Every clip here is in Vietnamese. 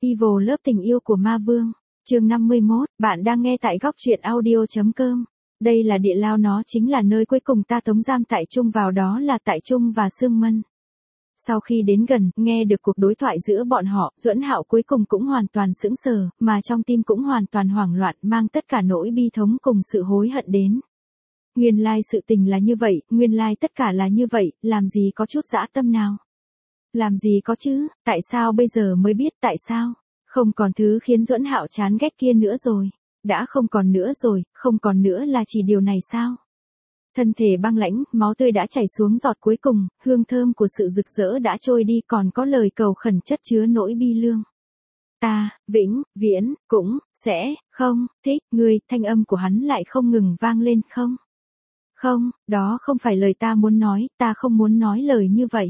Evil lớp tình yêu của ma vương. Chương 51, bạn đang nghe tại góc truyện audio.com. Đây là địa lao, nó chính là nơi cuối cùng ta tống giam Tại Trung vào, đó là Tại Trung và Sương Mân. Sau khi đến gần, nghe được cuộc đối thoại giữa bọn họ, Duẫn Hạo cuối cùng cũng hoàn toàn sững sờ, mà trong tim cũng hoàn toàn hoảng loạn, mang tất cả nỗi bi thống cùng sự hối hận đến. Nguyên lai sự tình là như vậy, nguyên lai tất cả là như vậy, làm gì có chút dã tâm nào. Làm gì có chứ, tại sao bây giờ mới biết, tại sao? Không còn thứ khiến Duẫn Hạo chán ghét kia nữa rồi. Đã không còn nữa rồi, không còn nữa là chỉ điều này sao? Thân thể băng lãnh, máu tươi đã chảy xuống giọt cuối cùng, hương thơm của sự rực rỡ đã trôi đi, còn có lời cầu khẩn chất chứa nỗi bi lương. Ta, vĩnh, viễn, cũng, sẽ, không, thích, ngươi, thanh âm của hắn lại không ngừng vang lên, không. Không, đó không phải lời ta muốn nói, ta không muốn nói lời như vậy.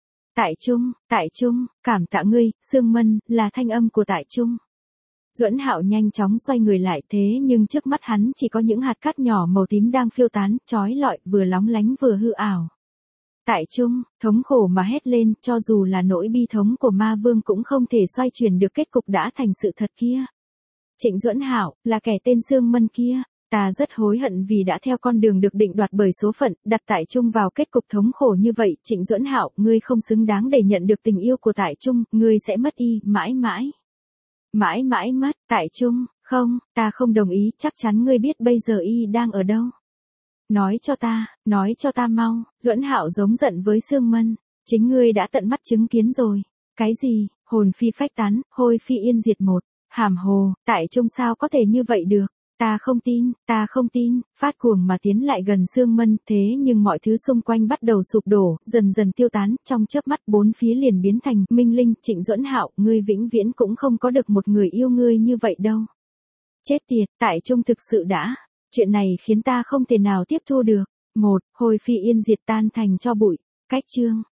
Tại Trung, cảm tạ ngươi, Sương Mân, là thanh âm của Tại Trung. Duẫn Hạo nhanh chóng xoay người lại, thế nhưng trước mắt hắn chỉ có những hạt cát nhỏ màu tím đang phiêu tán, chói lọi, vừa lóng lánh vừa hư ảo. Tại Trung, thống khổ mà hét lên, cho dù là nỗi bi thống của ma vương cũng không thể xoay chuyển được kết cục đã thành sự thật kia. Trịnh Duẫn Hạo, là kẻ tên Sương Mân kia. Ta rất hối hận vì đã theo con đường được định đoạt bởi số phận, đặt Tại Trung vào kết cục thống khổ như vậy. Trịnh Duẫn Hạo, ngươi không xứng đáng để nhận được tình yêu của Tại Trung, ngươi sẽ mất y, mãi mãi. Mãi mãi mất, Tại Trung, không, ta không đồng ý, chắc chắn ngươi biết bây giờ y đang ở đâu. Nói cho ta mau. Duẫn Hạo giống giận với Sương Mân, chính ngươi đã tận mắt chứng kiến rồi. Cái gì, hồn phi phách tán, hôi phi yên diệt một, hàm hồ, Tại Trung sao có thể như vậy được. Ta không tin, phát cuồng mà tiến lại gần Sương Mân, thế nhưng mọi thứ xung quanh bắt đầu sụp đổ, dần dần tiêu tán, trong chớp mắt bốn phía liền biến thành minh linh. Trịnh Duẫn Hạo, ngươi vĩnh viễn cũng không có được một người yêu ngươi như vậy đâu. Chết tiệt, Tại Trung thực sự đã. Chuyện này khiến ta không thể nào tiếp thu được. Hôi phi yên diệt tan thành tro bụi. Cách chương.